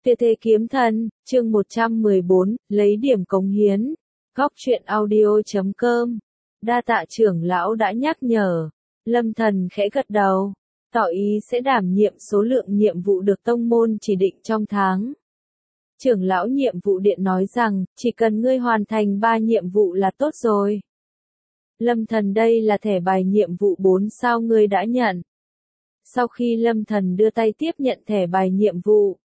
Tuyệt thế kiếm thần, chương 114, lấy điểm cống hiến. Góc truyện audio.com. Đa tạ trưởng lão đã nhắc nhở. Lâm Thần khẽ gật đầu, tỏ ý sẽ đảm nhiệm số lượng nhiệm vụ được tông môn chỉ định trong tháng. Trưởng lão nhiệm vụ điện nói rằng, chỉ cần ngươi hoàn thành 3 nhiệm vụ là tốt rồi. Lâm Thần, đây là thẻ bài nhiệm vụ 4 sao ngươi đã nhận. Sau khi Lâm Thần đưa tay tiếp nhận thẻ bài nhiệm vụ,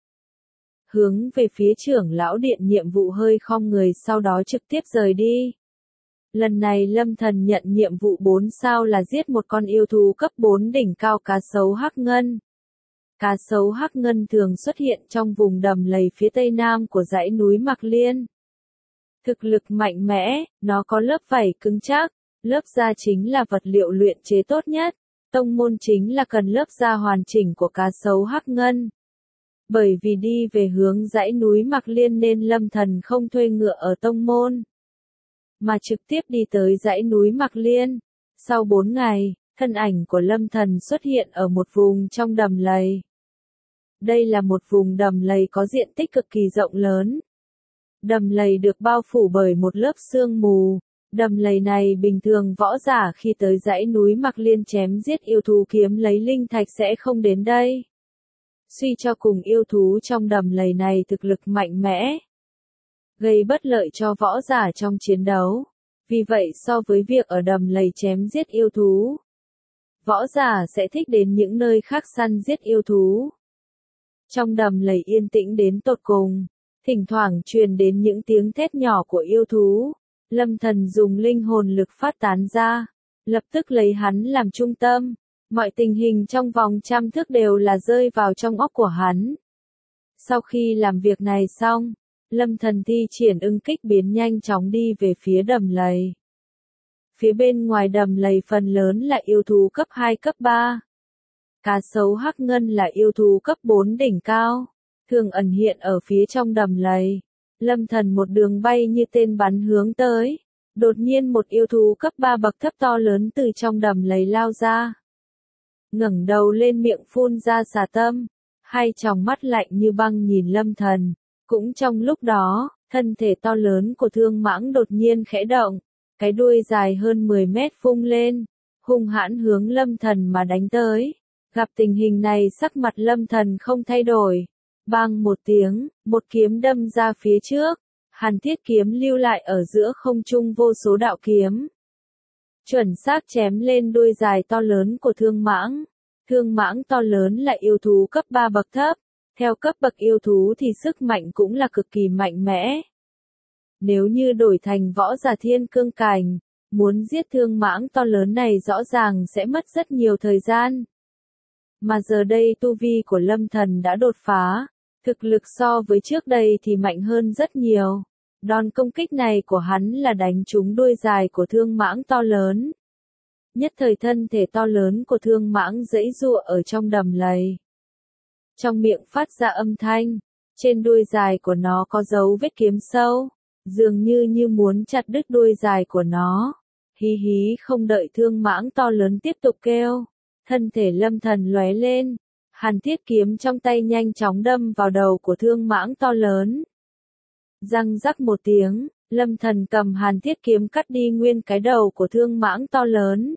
hướng về phía trưởng lão điện nhiệm vụ hơi khom người, sau đó trực tiếp rời đi. Lần này Lâm Thần nhận nhiệm vụ 4 sao là giết một con yêu thú cấp 4 đỉnh cao cá sấu hắc ngân. Cá sấu hắc ngân thường xuất hiện trong vùng đầm lầy phía tây nam của dãy núi Mạc Liên. Thực lực mạnh mẽ, nó có lớp vảy cứng chắc, lớp da chính là vật liệu luyện chế tốt nhất. Tông môn chính là cần lớp da hoàn chỉnh của cá sấu hắc ngân. Bởi vì đi về hướng dãy núi Mạc Liên nên Lâm Thần không thuê ngựa ở tông môn, mà trực tiếp đi tới dãy núi Mạc Liên. Sau 4 ngày, thân ảnh của Lâm Thần xuất hiện ở một vùng trong đầm lầy. Đây là một vùng đầm lầy có diện tích cực kỳ rộng lớn. Đầm lầy được bao phủ bởi một lớp sương mù. Đầm lầy này bình thường võ giả khi tới dãy núi Mạc Liên chém giết yêu thú kiếm lấy linh thạch sẽ không đến đây. Suy cho cùng yêu thú trong đầm lầy này thực lực mạnh mẽ, gây bất lợi cho võ giả trong chiến đấu. Vì vậy so với việc ở đầm lầy chém giết yêu thú, võ giả sẽ thích đến những nơi khác săn giết yêu thú. Trong đầm lầy yên tĩnh đến tột cùng, thỉnh thoảng truyền đến những tiếng thét nhỏ của yêu thú. Lâm Thần dùng linh hồn lực phát tán ra, lập tức lấy hắn làm trung tâm. Mọi tình hình trong vòng 100 thước đều là rơi vào trong óc của hắn. Sau khi làm việc này xong, Lâm Thần thi triển ưng kích biến nhanh chóng đi về phía đầm lầy. Phía bên ngoài đầm lầy phần lớn là yêu thú cấp 2 cấp 3. Cá sấu hắc ngân là yêu thú cấp 4 đỉnh cao, thường ẩn hiện ở phía trong đầm lầy. Lâm Thần một đường bay như tên bắn hướng tới. Đột nhiên một yêu thú cấp 3 bậc thấp to lớn từ trong đầm lầy lao ra. Ngẩng đầu lên miệng phun ra xà tâm, hai tròng mắt lạnh như băng nhìn Lâm Thần. Cũng trong lúc đó, thân thể to lớn của thương mãng đột nhiên khẽ động, cái đuôi dài hơn 10 mét phung lên, hung hãn hướng Lâm Thần mà đánh tới. Gặp tình hình này sắc mặt Lâm Thần không thay đổi. Bang một tiếng, một kiếm đâm ra phía trước, Hàn Thiết kiếm lưu lại ở giữa không trung vô số đạo kiếm. Chuẩn xác chém lên đuôi dài to lớn của thương mãng. Thương mãng to lớn là yêu thú cấp 3 bậc thấp. Theo cấp bậc yêu thú thì sức mạnh cũng là cực kỳ mạnh mẽ. Nếu như đổi thành võ giả thiên cương cảnh, muốn giết thương mãng to lớn này rõ ràng sẽ mất rất nhiều thời gian. Mà giờ đây tu vi của Lâm Thần đã đột phá, thực lực so với trước đây thì mạnh hơn rất nhiều. Đòn công kích này của hắn là đánh trúng đuôi dài của thương mãng to lớn. Nhất thời thân thể to lớn của thương mãng giãy giụa ở trong đầm lầy. Trong miệng phát ra âm thanh, trên đuôi dài của nó có dấu vết kiếm sâu, dường như muốn chặt đứt đuôi dài của nó. Hí hí, không đợi thương mãng to lớn tiếp tục kêu, thân thể Lâm Thần lóe lên, Hàn Thiết kiếm trong tay nhanh chóng đâm vào đầu của thương mãng to lớn. Răng rắc một tiếng, Lâm Thần cầm Hàn Thiết kiếm cắt đi nguyên cái đầu của thương mãng to lớn.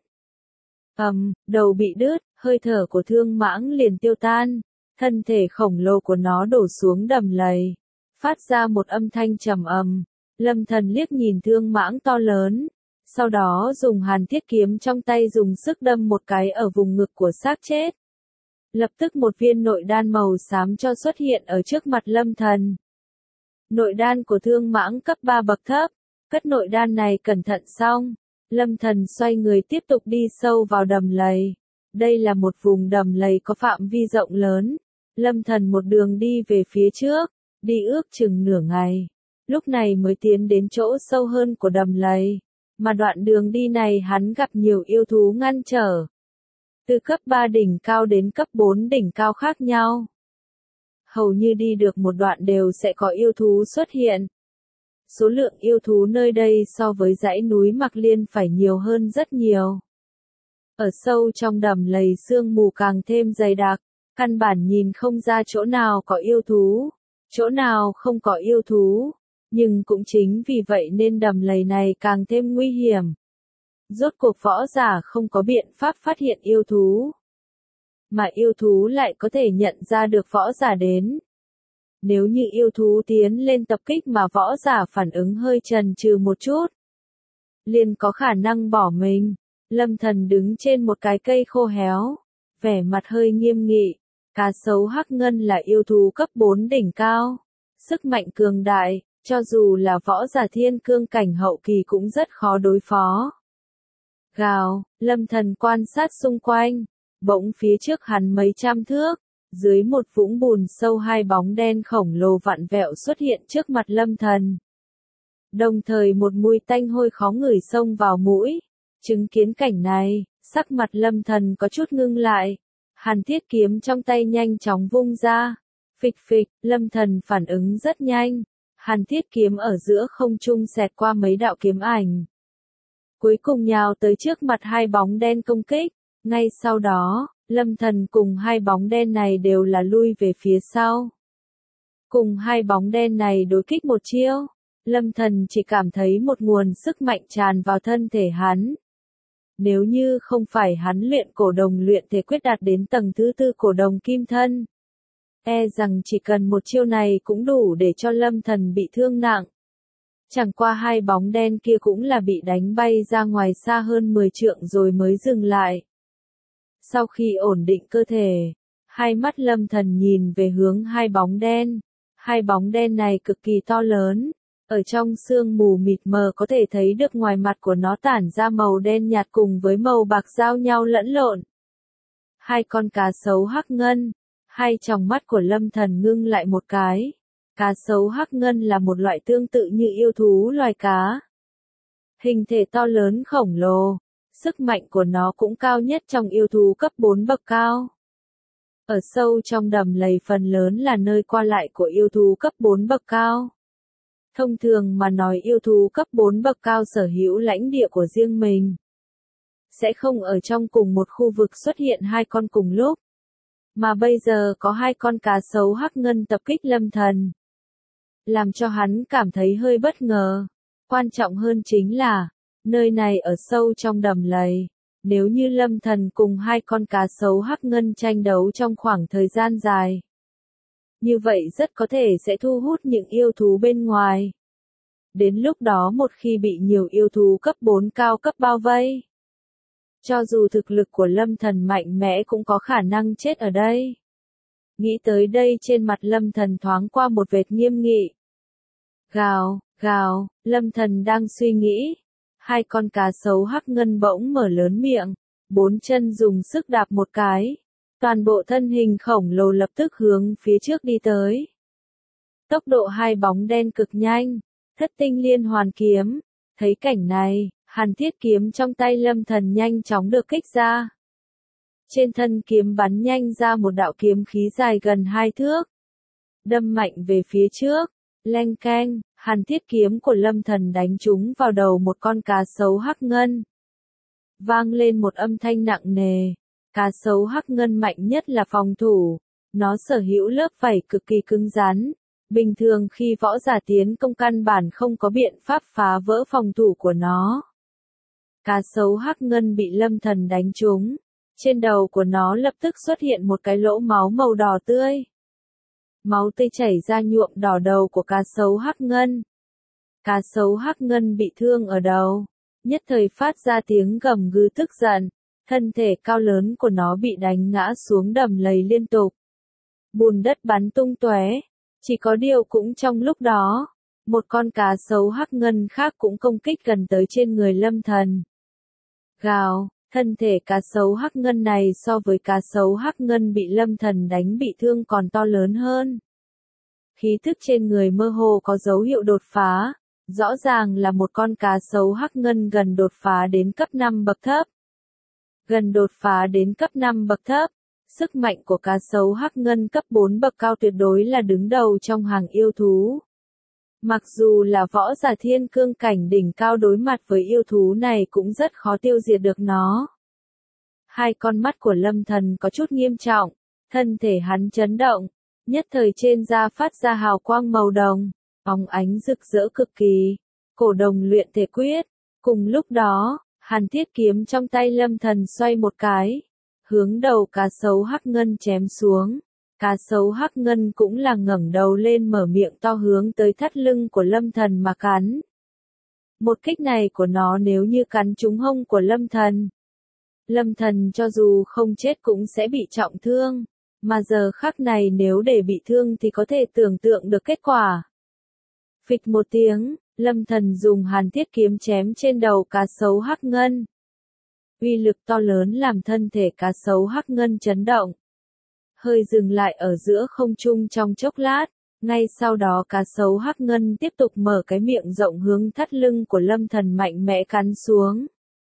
Đầu bị đứt, hơi thở của thương mãng liền tiêu tan, thân thể khổng lồ của nó đổ xuống đầm lầy, phát ra một âm thanh trầm ầm. Lâm Thần liếc nhìn thương mãng to lớn, sau đó dùng Hàn Thiết kiếm trong tay dùng sức đâm một cái ở vùng ngực của xác chết. Lập tức một viên nội đan màu xám cho xuất hiện ở trước mặt Lâm Thần. Nội đan của thương mãng cấp 3 bậc thấp, cất nội đan này cẩn thận xong, Lâm Thần xoay người tiếp tục đi sâu vào đầm lầy. Đây là một vùng đầm lầy có phạm vi rộng lớn. Lâm Thần một đường đi về phía trước, đi ước chừng nửa ngày, lúc này mới tiến đến chỗ sâu hơn của đầm lầy. Mà đoạn đường đi này hắn gặp nhiều yêu thú ngăn trở. Từ cấp 3 đỉnh cao đến cấp 4 đỉnh cao khác nhau. Hầu như đi được một đoạn đều sẽ có yêu thú xuất hiện. Số lượng yêu thú nơi đây so với dãy núi Mạc Liên phải nhiều hơn rất nhiều. Ở sâu trong đầm lầy sương mù càng thêm dày đặc, căn bản nhìn không ra chỗ nào có yêu thú. chỗ nào không có yêu thú, nhưng cũng chính vì vậy nên đầm lầy này càng thêm nguy hiểm. Rốt cuộc võ giả không có biện pháp phát hiện yêu thú, mà yêu thú lại có thể nhận ra được võ giả đến. Nếu như yêu thú tiến lên tập kích mà võ giả phản ứng hơi chần chừ một chút, liền có khả năng bỏ mình. Lâm Thần đứng trên một cái cây khô héo, vẻ mặt hơi nghiêm nghị. Cá sấu hắc ngân là yêu thú cấp 4 đỉnh cao, sức mạnh cường đại, cho dù là võ giả thiên cương cảnh hậu kỳ cũng rất khó đối phó. Gào, Lâm Thần quan sát xung quanh, bỗng phía trước hắn mấy trăm thước, dưới một vũng bùn sâu hai bóng đen khổng lồ vặn vẹo xuất hiện trước mặt Lâm Thần. Đồng thời một mùi tanh hôi khó ngửi xông vào mũi. Chứng kiến cảnh này, sắc mặt Lâm Thần có chút ngưng lại. Hàn Thiết kiếm trong tay nhanh chóng vung ra. Phịch phịch, Lâm Thần phản ứng rất nhanh. Hàn Thiết kiếm ở giữa không trung xẹt qua mấy đạo kiếm ảnh. Cuối cùng nhào tới trước mặt hai bóng đen công kích. Ngay sau đó, Lâm Thần cùng hai bóng đen này đều là lui về phía sau. Cùng hai bóng đen này đối kích một chiêu, Lâm Thần chỉ cảm thấy một nguồn sức mạnh tràn vào thân thể hắn. Nếu như không phải hắn luyện cổ đồng luyện thể quyết đạt đến tầng thứ 4 cổ đồng kim thân, e rằng chỉ cần một chiêu này cũng đủ để cho Lâm Thần bị thương nặng. Chẳng qua hai bóng đen kia cũng là bị đánh bay ra ngoài xa hơn 10 trượng rồi mới dừng lại. Sau khi ổn định cơ thể, hai mắt Lâm Thần nhìn về hướng hai bóng đen. Hai bóng đen này cực kỳ to lớn, ở trong sương mù mịt mờ có thể thấy được ngoài mặt của nó tản ra màu đen nhạt cùng với màu bạc giao nhau lẫn lộn. Hai con cá sấu hắc ngân, hai tròng mắt của Lâm Thần ngưng lại một cái. Cá sấu hắc ngân là một loại tương tự như yêu thú loài cá. Hình thể to lớn khổng lồ, sức mạnh của nó cũng cao nhất trong yêu thú cấp 4 bậc cao. Ở sâu trong đầm lầy phần lớn là nơi qua lại của yêu thú cấp 4 bậc cao. Thông thường mà nói yêu thú cấp 4 bậc cao sở hữu lãnh địa của riêng mình. Sẽ không ở trong cùng một khu vực xuất hiện hai con cùng lúc. Mà bây giờ có hai con cá sấu hắc ngân tập kích Lâm Thần. Làm cho hắn cảm thấy hơi bất ngờ. Quan trọng hơn chính là, nơi này ở sâu trong đầm lầy. Nếu như Lâm Thần cùng hai con cá sấu hắc ngân tranh đấu trong khoảng thời gian dài, như vậy rất có thể sẽ thu hút những yêu thú bên ngoài. Đến lúc đó một khi bị nhiều yêu thú cấp 4 cao cấp bao vây, cho dù thực lực của Lâm Thần mạnh mẽ cũng có khả năng chết ở đây. Nghĩ tới đây trên mặt Lâm Thần thoáng qua một vệt nghiêm nghị. Gào, gào, Lâm Thần đang suy nghĩ. Hai con cá sấu hắc ngân bỗng mở lớn miệng, bốn chân dùng sức đạp một cái. Toàn bộ thân hình khổng lồ lập tức hướng phía trước đi tới. Tốc độ hai bóng đen cực nhanh, thất tinh liên hoàn kiếm. Thấy cảnh này, Hàn Thiết kiếm trong tay Lâm Thần nhanh chóng được kích ra. Trên thân kiếm bắn nhanh ra một đạo kiếm khí dài gần 2 thước. Đâm mạnh về phía trước, leng keng, Hàn Thiết kiếm của Lâm Thần đánh trúng vào đầu một con cá sấu hắc ngân. Vang lên một âm thanh nặng nề. Cá sấu hắc ngân mạnh nhất là phòng thủ, nó sở hữu lớp vảy cực kỳ cứng rắn. Bình thường khi võ giả tiến công căn bản không có biện pháp phá vỡ phòng thủ của nó. Cá sấu hắc ngân bị Lâm Thần đánh trúng, trên đầu của nó lập tức xuất hiện một cái lỗ máu màu đỏ tươi. Máu tươi chảy ra nhuộm đỏ đầu của cá sấu hắc ngân. Cá sấu hắc ngân bị thương ở đầu, nhất thời phát ra tiếng gầm gừ tức giận. Thân thể cao lớn của nó bị đánh ngã xuống đầm lầy liên tục. Bùn đất bắn tung tóe. Chỉ có điều cũng trong lúc đó, một con cá sấu hắc ngân khác cũng công kích gần tới trên người Lâm Thần. Gào, thân thể cá sấu hắc ngân này so với cá sấu hắc ngân bị Lâm Thần đánh bị thương còn to lớn hơn. Khí thức trên người mơ hồ có dấu hiệu đột phá, rõ ràng là một con cá sấu hắc ngân gần đột phá đến cấp 5 bậc thấp. Gần đột phá đến cấp 5 bậc thấp, sức mạnh của cá sấu hắc ngân cấp 4 bậc cao tuyệt đối là đứng đầu trong hàng yêu thú. Mặc dù là võ giả thiên cương cảnh đỉnh cao đối mặt với yêu thú này cũng rất khó tiêu diệt được nó. Hai con mắt của Lâm Thần có chút nghiêm trọng, thân thể hắn chấn động, nhất thời trên da phát ra hào quang màu đồng, óng ánh rực rỡ cực kỳ. Cổ đồng luyện thể quyết. Cùng lúc đó, Hàn Thiết kiếm trong tay Lâm Thần xoay một cái, hướng đầu cá sấu hắc ngân chém xuống. Cá sấu hắc ngân cũng là ngẩng đầu lên mở miệng to hướng tới thắt lưng của Lâm Thần mà cắn. Một kích này của nó nếu như cắn trúng hông của Lâm Thần cho dù không chết cũng sẽ bị trọng thương, mà giờ khắc này nếu để bị thương thì có thể tưởng tượng được kết quả. Phịch một tiếng, Lâm Thần dùng Hàn Thiết kiếm chém trên đầu cá sấu hắc ngân. Uy lực to lớn làm thân thể cá sấu hắc ngân chấn động. Hơi dừng lại ở giữa không trung trong chốc lát, ngay sau đó cá sấu hắc ngân tiếp tục mở cái miệng rộng hướng thắt lưng của Lâm Thần mạnh mẽ cắn xuống.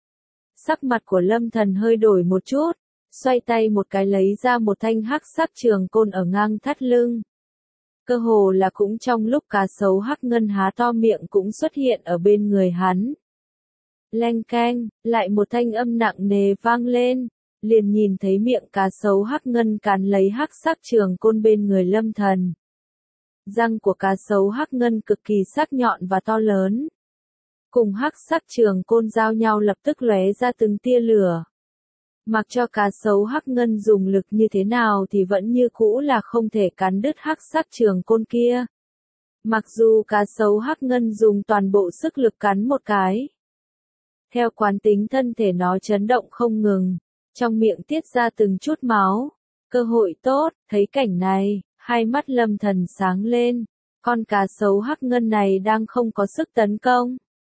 Sắc mặt của Lâm Thần hơi đổi một chút, xoay tay một cái lấy ra một thanh hắc sắc trường côn ở ngang thắt lưng. Cơ hồ là cũng trong lúc cá sấu hắc ngân há to miệng cũng xuất hiện ở bên người hắn. Leng keng, lại một thanh âm nặng nề vang lên, liền nhìn thấy miệng cá sấu hắc ngân cắn lấy hắc sắc trường côn bên người Lâm Thần. Răng của cá sấu hắc ngân cực kỳ sắc nhọn và to lớn. Cùng hắc sắc trường côn giao nhau lập tức lóe ra từng tia lửa. Mặc cho cá sấu hắc ngân dùng lực như thế nào thì vẫn như cũ là không thể cắn đứt hắc sắc trường côn kia. Mặc dù cá sấu hắc ngân dùng toàn bộ sức lực cắn một cái. Theo quán tính thân thể nó chấn động không ngừng, trong miệng tiết ra từng chút máu. Cơ hội tốt, thấy cảnh này, hai mắt Lâm Thần sáng lên, con cá sấu hắc ngân này đang không có sức tấn công.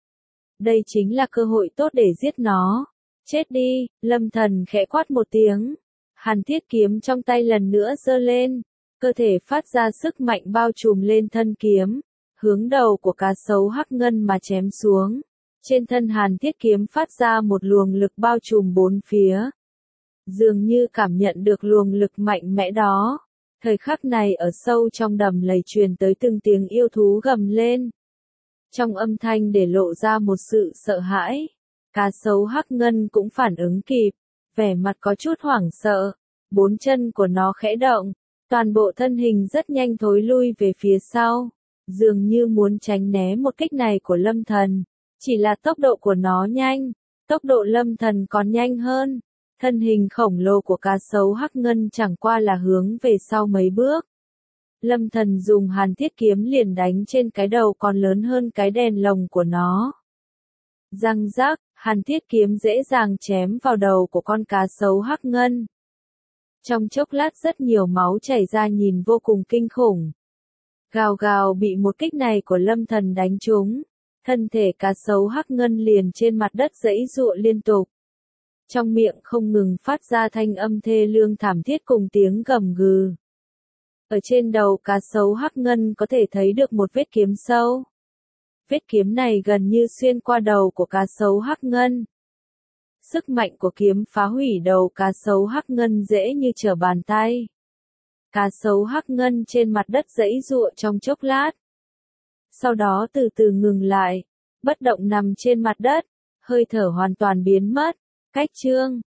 Đây chính là cơ hội tốt để giết nó. Chết đi, Lâm Thần khẽ quát một tiếng. Hàn Thiết kiếm trong tay lần nữa giơ lên, cơ thể phát ra sức mạnh bao trùm lên thân kiếm, hướng đầu của cá sấu hắc ngân mà chém xuống. Trên thân Hàn Thiết kiếm phát ra một luồng lực bao trùm bốn phía. Dường như cảm nhận được luồng lực mạnh mẽ đó. Thời khắc này ở sâu trong đầm lầy truyền tới từng tiếng yêu thú gầm lên. Trong âm thanh để lộ ra một sự sợ hãi. Cá sấu hắc ngân cũng phản ứng kịp, vẻ mặt có chút hoảng sợ, bốn chân của nó khẽ động, toàn bộ thân hình rất nhanh thối lui về phía sau, dường như muốn tránh né một kích này của Lâm Thần, chỉ là tốc độ của nó nhanh, tốc độ Lâm Thần còn nhanh hơn, thân hình khổng lồ của cá sấu hắc ngân chẳng qua là hướng về sau mấy bước. Lâm Thần dùng Hàn Thiết kiếm liền đánh trên cái đầu còn lớn hơn cái đèn lồng của nó. Răng rác, Hàn Thiết kiếm dễ dàng chém vào đầu của con cá sấu hắc ngân. Trong chốc lát rất nhiều máu chảy ra nhìn vô cùng kinh khủng. Gào gào bị một kích này của Lâm Thần đánh trúng. Thân thể cá sấu hắc ngân liền trên mặt đất giãy giụa liên tục. Trong miệng không ngừng phát ra thanh âm thê lương thảm thiết cùng tiếng gầm gừ. Ở trên đầu cá sấu hắc ngân có thể thấy được một vết kiếm sâu. Vết kiếm này gần như xuyên qua đầu của cá sấu hắc ngân. Sức mạnh của kiếm phá hủy đầu cá sấu hắc ngân dễ như trở bàn tay. Cá sấu hắc ngân trên mặt đất giãy giụa trong chốc lát. Sau đó từ từ ngừng lại, bất động nằm trên mặt đất, hơi thở hoàn toàn biến mất. Cách chương